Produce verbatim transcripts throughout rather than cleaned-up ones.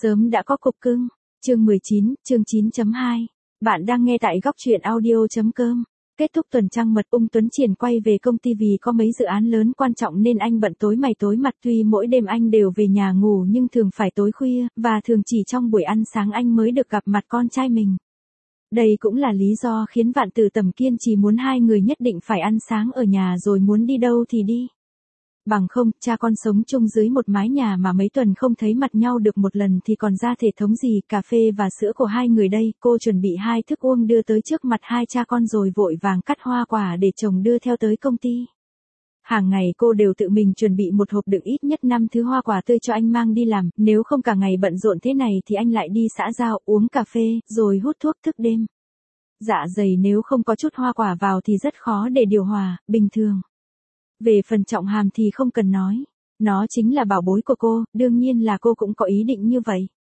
Sớm đã có cục cưng. Chương mười chín, chương chín chấm hai. Bạn đang nghe tại góc truyện audio.com. Kết thúc tuần trăng mật, Ung Tuấn Triển quay về công ty vì có mấy dự án lớn quan trọng nên anh bận tối mày tối mặt, tuy mỗi đêm anh đều về nhà ngủ nhưng thường phải tối khuya, và thường chỉ trong buổi ăn sáng anh mới được gặp mặt con trai mình. Đây cũng là lý do khiến Vạn Tử Tầm kiên trì muốn hai người nhất định phải ăn sáng ở nhà rồi muốn đi đâu thì đi. Bằng không, cha con sống chung dưới một mái nhà mà mấy tuần không thấy mặt nhau được một lần thì còn ra thể thống gì. Cà phê và sữa của hai người đây. Cô chuẩn bị hai thức uống đưa tới trước mặt hai cha con rồi vội vàng cắt hoa quả để chồng đưa theo tới công ty. Hàng ngày cô đều tự mình chuẩn bị một hộp đựng ít nhất năm thứ hoa quả tươi cho anh mang đi làm, nếu không cả ngày bận rộn thế này thì anh lại đi xã giao, uống cà phê, rồi hút thuốc thức đêm. Dạ dày nếu không có chút hoa quả vào thì rất khó để điều hòa, bình thường. Về phần Trọng Hàm thì không cần nói. Nó chính là bảo bối của cô, đương nhiên là cô cũng có ý định như vậy.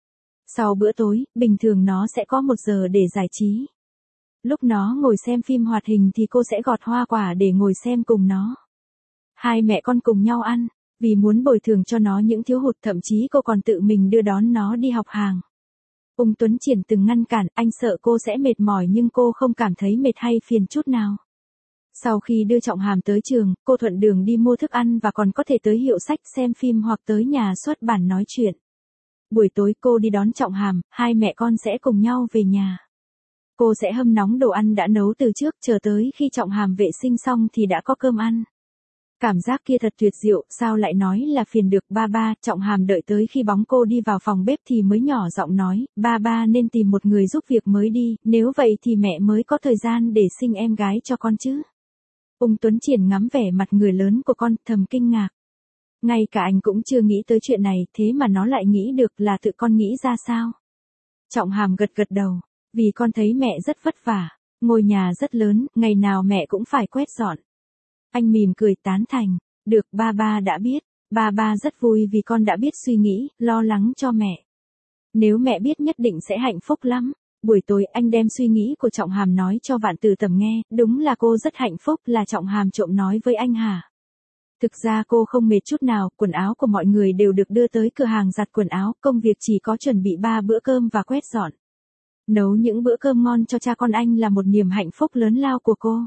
Sau bữa tối, bình thường nó sẽ có một giờ để giải trí. Lúc nó ngồi xem phim hoạt hình thì cô sẽ gọt hoa quả để ngồi xem cùng nó. Hai mẹ con cùng nhau ăn, vì muốn bồi thường cho nó những thiếu hụt, thậm chí cô còn tự mình đưa đón nó đi học hàng. Ung Tuấn Triển từng ngăn cản, anh sợ cô sẽ mệt mỏi nhưng cô không cảm thấy mệt hay phiền chút nào. Sau khi đưa Trọng Hàm tới trường, cô thuận đường đi mua thức ăn và còn có thể tới hiệu sách xem phim hoặc tới nhà xuất bản nói chuyện. Buổi tối cô đi đón Trọng Hàm, hai mẹ con sẽ cùng nhau về nhà. Cô sẽ hâm nóng đồ ăn đã nấu từ trước, chờ tới khi Trọng Hàm vệ sinh xong thì đã có cơm ăn. Cảm giác kia thật tuyệt diệu, sao lại nói là phiền được. Ba ba. Trọng Hàm đợi tới khi bóng cô đi vào phòng bếp thì mới nhỏ giọng nói, ba ba nên tìm một người giúp việc mới đi, nếu vậy thì mẹ mới có thời gian để sinh em gái cho con chứ. Ung Tuấn Triển ngắm vẻ mặt người lớn của con, thầm kinh ngạc. Ngay cả anh cũng chưa nghĩ tới chuyện này, thế mà nó lại nghĩ được, là tự con nghĩ ra sao? Trọng Hàm gật gật đầu, vì con thấy mẹ rất vất vả, ngôi nhà rất lớn, ngày nào mẹ cũng phải quét dọn. Anh mỉm cười tán thành, được, ba ba đã biết, ba ba rất vui vì con đã biết suy nghĩ, lo lắng cho mẹ. Nếu mẹ biết nhất định sẽ hạnh phúc lắm. Buổi tối anh đem suy nghĩ của Trọng Hàm nói cho Vạn Tử Tầm nghe, đúng là cô rất hạnh phúc. Là Trọng Hàm trộm nói với anh hả? Thực ra cô không mệt chút nào, quần áo của mọi người đều được đưa tới cửa hàng giặt quần áo, công việc chỉ có chuẩn bị ba bữa cơm và quét dọn. Nấu những bữa cơm ngon cho cha con anh là một niềm hạnh phúc lớn lao của cô.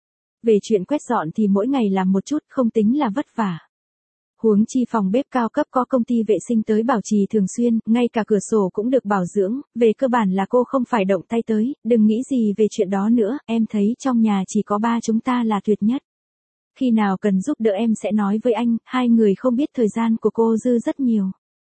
Về chuyện quét dọn thì mỗi ngày làm một chút, không tính là vất vả. Huống chi phòng bếp cao cấp có công ty vệ sinh tới bảo trì thường xuyên, ngay cả cửa sổ cũng được bảo dưỡng, về cơ bản là cô không phải động tay tới, đừng nghĩ gì về chuyện đó nữa, em thấy trong nhà chỉ có ba chúng ta là tuyệt nhất. Khi nào cần giúp đỡ em sẽ nói với anh. Hai người không biết thời gian của cô dư rất nhiều.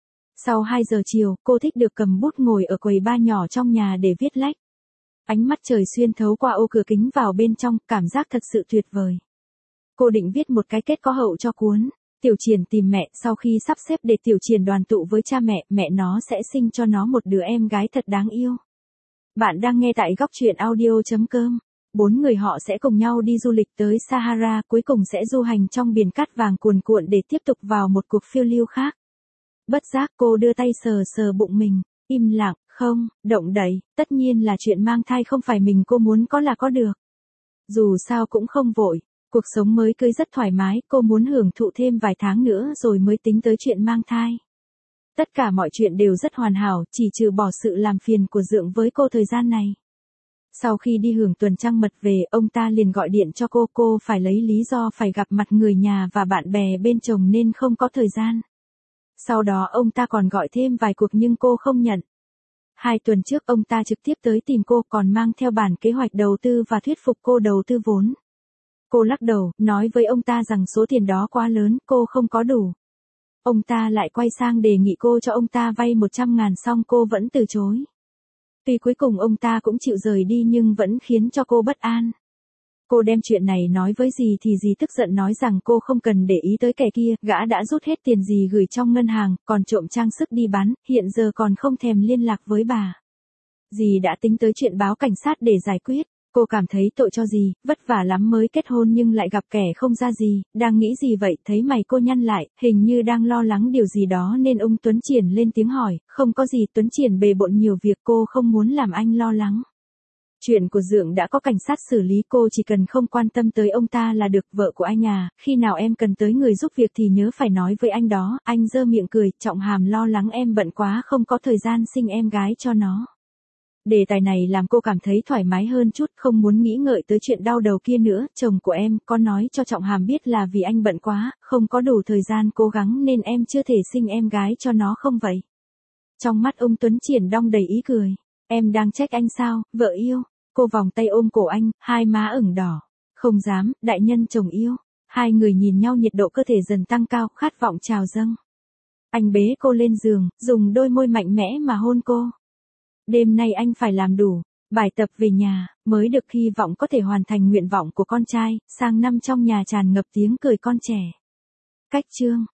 Sau hai giờ chiều, cô thích được cầm bút ngồi ở quầy ba nhỏ trong nhà để viết lách. Ánh mặt trời xuyên thấu qua ô cửa kính vào bên trong, cảm giác thật sự tuyệt vời. Cô định viết một cái kết có hậu cho cuốn Tiểu Triển tìm mẹ. Sau khi sắp xếp để Tiểu Triển đoàn tụ với cha mẹ, mẹ nó sẽ sinh cho nó một đứa em gái thật đáng yêu. Bạn đang nghe tại góc truyện audio.com. Bốn người họ sẽ cùng nhau đi du lịch tới Sahara, cuối cùng sẽ du hành trong biển cát vàng cuồn cuộn để tiếp tục vào một cuộc phiêu lưu khác. Bất giác cô đưa tay sờ sờ bụng mình, im lặng, không động đậy. Tất nhiên là chuyện mang thai không phải mình cô muốn có là có được. Dù sao cũng không vội. Cuộc sống mới cưới rất thoải mái, cô muốn hưởng thụ thêm vài tháng nữa rồi mới tính tới chuyện mang thai. Tất cả mọi chuyện đều rất hoàn hảo, chỉ trừ bỏ sự làm phiền của Dượng với cô thời gian này. Sau khi đi hưởng tuần trăng mật về, ông ta liền gọi điện cho cô, cô phải lấy lý do phải gặp mặt người nhà và bạn bè bên chồng nên không có thời gian. Sau đó ông ta còn gọi thêm vài cuộc nhưng cô không nhận. Hai tuần trước ông ta trực tiếp tới tìm cô, còn mang theo bản kế hoạch đầu tư và thuyết phục cô đầu tư vốn. Cô lắc đầu, nói với ông ta rằng số tiền đó quá lớn, cô không có đủ. Ông ta lại quay sang đề nghị cô cho ông ta vay một trăm ngàn, xong cô vẫn từ chối. Tuy cuối cùng ông ta cũng chịu rời đi nhưng vẫn khiến cho cô bất an. Cô đem chuyện này nói với dì thì dì tức giận nói rằng cô không cần để ý tới kẻ kia, gã đã rút hết tiền dì gửi trong ngân hàng, còn trộm trang sức đi bán, hiện giờ còn không thèm liên lạc với bà. Dì đã tính tới chuyện báo cảnh sát để giải quyết. Cô cảm thấy tội cho dì, vất vả lắm mới kết hôn nhưng lại gặp kẻ không ra gì, đang nghĩ gì vậy? Thấy mày cô nhăn lại, hình như đang lo lắng điều gì đó nên ông Tuấn Triển lên tiếng hỏi. Không có gì, Tuấn Triển bề bộn nhiều việc, cô không muốn làm anh lo lắng. Chuyện của Dượng đã có cảnh sát xử lý, cô chỉ cần không quan tâm tới ông ta là được. Vợ của anh à, khi nào em cần tới người giúp việc thì nhớ phải nói với anh đó. Anh giơ miệng cười, Trọng Hàm lo lắng em bận quá không có thời gian sinh em gái cho nó. Đề tài này làm cô cảm thấy thoải mái hơn chút, không muốn nghĩ ngợi tới chuyện đau đầu kia nữa. Chồng của em có nói cho Trọng Hàm biết là vì anh bận quá, không có đủ thời gian cố gắng nên em chưa thể sinh em gái cho nó không vậy? Trong mắt ông Tuấn Triển đong đầy ý cười. Em đang trách anh sao, vợ yêu? Cô vòng tay ôm cổ anh, hai má ửng đỏ. Không dám, đại nhân chồng yêu. Hai người nhìn nhau, nhiệt độ cơ thể dần tăng cao, khát vọng trào dâng. Anh bế cô lên giường, dùng đôi môi mạnh mẽ mà hôn cô. Đêm nay anh phải làm đủ bài tập về nhà, mới được hy vọng có thể hoàn thành nguyện vọng của con trai. Sang năm trong nhà tràn ngập tiếng cười con trẻ. Cách chương